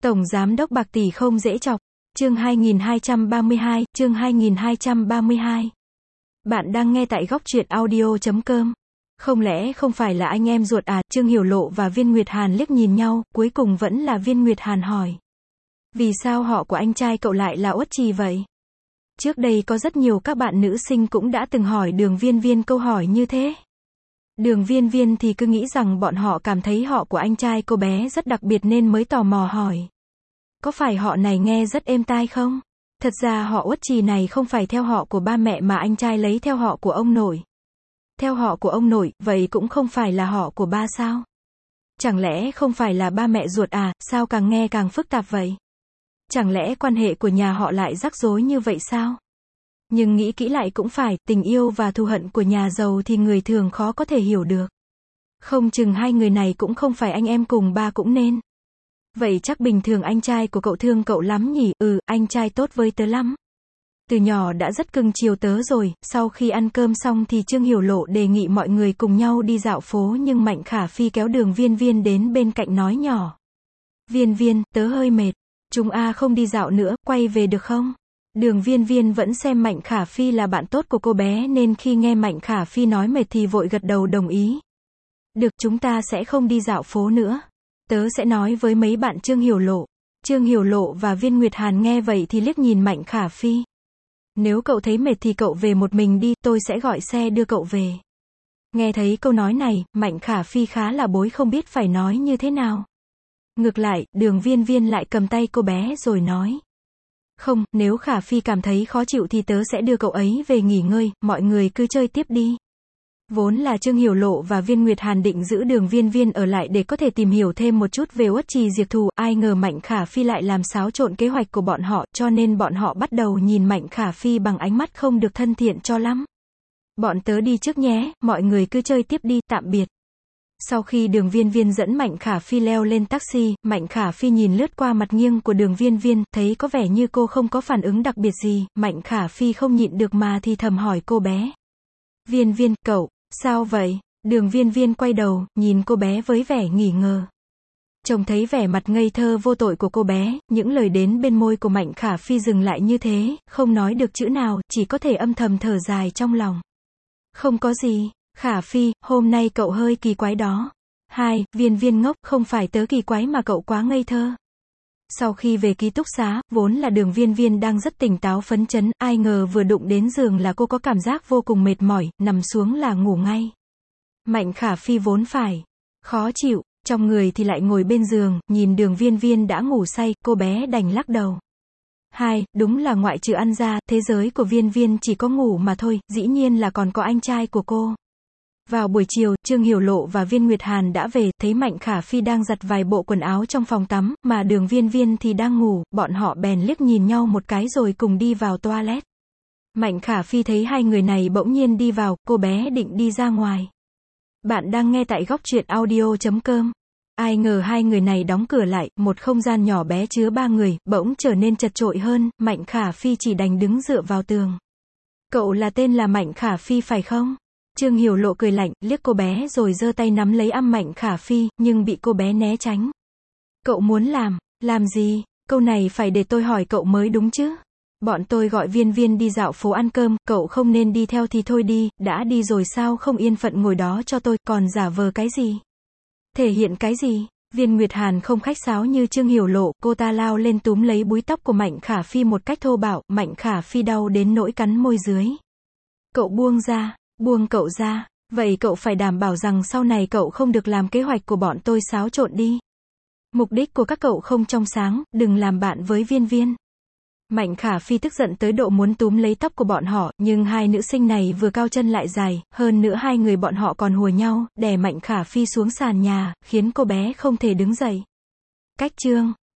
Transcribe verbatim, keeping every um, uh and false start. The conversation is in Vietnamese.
Tổng Giám đốc bạc tỷ không dễ chọc. Chương hai nghìn hai trăm ba mươi hai, chương hai nghìn hai trăm ba mươi hai. Bạn đang nghe tại góc truyện audio chấm com. Không lẽ không phải là anh em ruột à? Trương Hiểu Lộ và Viên Nguyệt Hàn liếc nhìn nhau, cuối cùng vẫn là Viên Nguyệt Hàn hỏi. Vì sao họ của anh trai cậu lại là Uất Trì vậy? Trước đây có rất nhiều các bạn nữ sinh cũng đã từng hỏi Đường Viên Viên câu hỏi như thế. Đường Viên Viên thì cứ nghĩ rằng bọn họ cảm thấy họ của anh trai cô bé rất đặc biệt nên mới tò mò hỏi. Có phải họ này nghe rất êm tai không? Thật ra họ Uất Trì này không phải theo họ của ba mẹ mà anh trai lấy theo họ của ông nội. Theo họ của ông nội, vậy cũng không phải là họ của ba sao? Chẳng lẽ không phải là ba mẹ ruột à? Sao càng nghe càng phức tạp vậy? Chẳng lẽ quan hệ của nhà họ lại rắc rối như vậy sao? Nhưng nghĩ kỹ lại cũng phải, tình yêu và thù hận của nhà giàu thì người thường khó có thể hiểu được. Không chừng hai người này cũng không phải anh em cùng ba cũng nên. Vậy chắc bình thường anh trai của cậu thương cậu lắm nhỉ? Ừ, anh trai tốt với tớ lắm. Từ nhỏ đã rất cưng chiều tớ rồi. Sau khi ăn cơm xong thì Trương Hiểu Lộ đề nghị mọi người cùng nhau đi dạo phố, nhưng Mạnh Khả Phi kéo Đường Viên Viên đến bên cạnh nói nhỏ. Viên Viên, tớ hơi mệt. Chúng a không đi dạo nữa, quay về được không? Đường Viên Viên vẫn xem Mạnh Khả Phi là bạn tốt của cô bé nên khi nghe Mạnh Khả Phi nói mệt thì vội gật đầu đồng ý. Được, chúng ta sẽ không đi dạo phố nữa. Tớ sẽ nói với mấy bạn Trương Hiểu Lộ. Trương Hiểu Lộ và Viên Nguyệt Hàn nghe vậy thì liếc nhìn Mạnh Khả Phi. Nếu cậu thấy mệt thì cậu về một mình đi, tôi sẽ gọi xe đưa cậu về. Nghe thấy câu nói này, Mạnh Khả Phi khá là bối không biết phải nói như thế nào. Ngược lại, Đường Viên Viên lại cầm tay cô bé rồi nói. Không, nếu Khả Phi cảm thấy khó chịu thì tớ sẽ đưa cậu ấy về nghỉ ngơi, mọi người cứ chơi tiếp đi. Vốn là Trương Hiểu Lộ và Viên Nguyệt Hàn định giữ Đường Viên Viên ở lại để có thể tìm hiểu thêm một chút về Uất Trì diệt thù, ai ngờ Mạnh Khả Phi lại làm xáo trộn kế hoạch của bọn họ, cho nên bọn họ bắt đầu nhìn Mạnh Khả Phi bằng ánh mắt không được thân thiện cho lắm. Bọn tớ đi trước nhé, mọi người cứ chơi tiếp đi, tạm biệt. Sau khi Đường Viên Viên dẫn Mạnh Khả Phi leo lên taxi, Mạnh Khả Phi nhìn lướt qua mặt nghiêng của Đường Viên Viên, thấy có vẻ như cô không có phản ứng đặc biệt gì, Mạnh Khả Phi không nhịn được mà thì thầm hỏi cô bé. Viên Viên, cậu, sao vậy? Đường Viên Viên quay đầu, nhìn cô bé với vẻ nghi ngờ. Trông thấy vẻ mặt ngây thơ vô tội của cô bé, những lời đến bên môi của Mạnh Khả Phi dừng lại như thế, không nói được chữ nào, chỉ có thể âm thầm thở dài trong lòng. Không có gì. Khả Phi, hôm nay cậu hơi kỳ quái đó. Hai, Viên Viên ngốc, không phải tớ kỳ quái mà cậu quá ngây thơ. Sau khi về ký túc xá, vốn là Đường Viên Viên đang rất tỉnh táo phấn chấn, ai ngờ vừa đụng đến giường là cô có cảm giác vô cùng mệt mỏi, nằm xuống là ngủ ngay. Mạnh Khả Phi vốn phải khó chịu, trong người thì lại ngồi bên giường, nhìn Đường Viên Viên đã ngủ say, cô bé đành lắc đầu. Hai, đúng là ngoại trừ ăn ra, thế giới của Viên Viên chỉ có ngủ mà thôi, dĩ nhiên là còn có anh trai của cô. Vào buổi chiều, Trương Hiểu Lộ và Viên Nguyệt Hàn đã về, thấy Mạnh Khả Phi đang giặt vài bộ quần áo trong phòng tắm, mà Đường Viên Viên thì đang ngủ, bọn họ bèn liếc nhìn nhau một cái rồi cùng đi vào toilet. Mạnh Khả Phi thấy hai người này bỗng nhiên đi vào, cô bé định đi ra ngoài. Bạn đang nghe tại góc truyện audio chấm com. Ai ngờ hai người này đóng cửa lại, một không gian nhỏ bé chứa ba người, bỗng trở nên chật chội hơn, Mạnh Khả Phi chỉ đành đứng dựa vào tường. Cậu là tên là Mạnh Khả Phi phải không? Trương Hiểu Lộ cười lạnh, liếc cô bé rồi giơ tay nắm lấy ăm Mạnh Khả Phi, nhưng bị cô bé né tránh. Cậu muốn làm, làm gì? Câu này phải để tôi hỏi cậu mới đúng chứ. Bọn tôi gọi Viên Viên đi dạo phố ăn cơm, cậu không nên đi theo thì thôi đi, đã đi rồi sao không yên phận ngồi đó cho tôi, còn giả vờ cái gì? Thể hiện cái gì? Viên Nguyệt Hàn không khách sáo như Trương Hiểu Lộ, cô ta lao lên túm lấy búi tóc của Mạnh Khả Phi một cách thô bạo, Mạnh Khả Phi đau đến nỗi cắn môi dưới. Cậu buông ra. Buông cậu ra, vậy cậu phải đảm bảo rằng sau này cậu không được làm kế hoạch của bọn tôi xáo trộn đi. Mục đích của các cậu không trong sáng, đừng làm bạn với Viên Viên. Mạnh Khả Phi tức giận tới độ muốn túm lấy tóc của bọn họ, nhưng hai nữ sinh này vừa cao chân lại dài, hơn nữa hai người bọn họ còn hùa nhau, đè Mạnh Khả Phi xuống sàn nhà, khiến cô bé không thể đứng dậy. Cách chương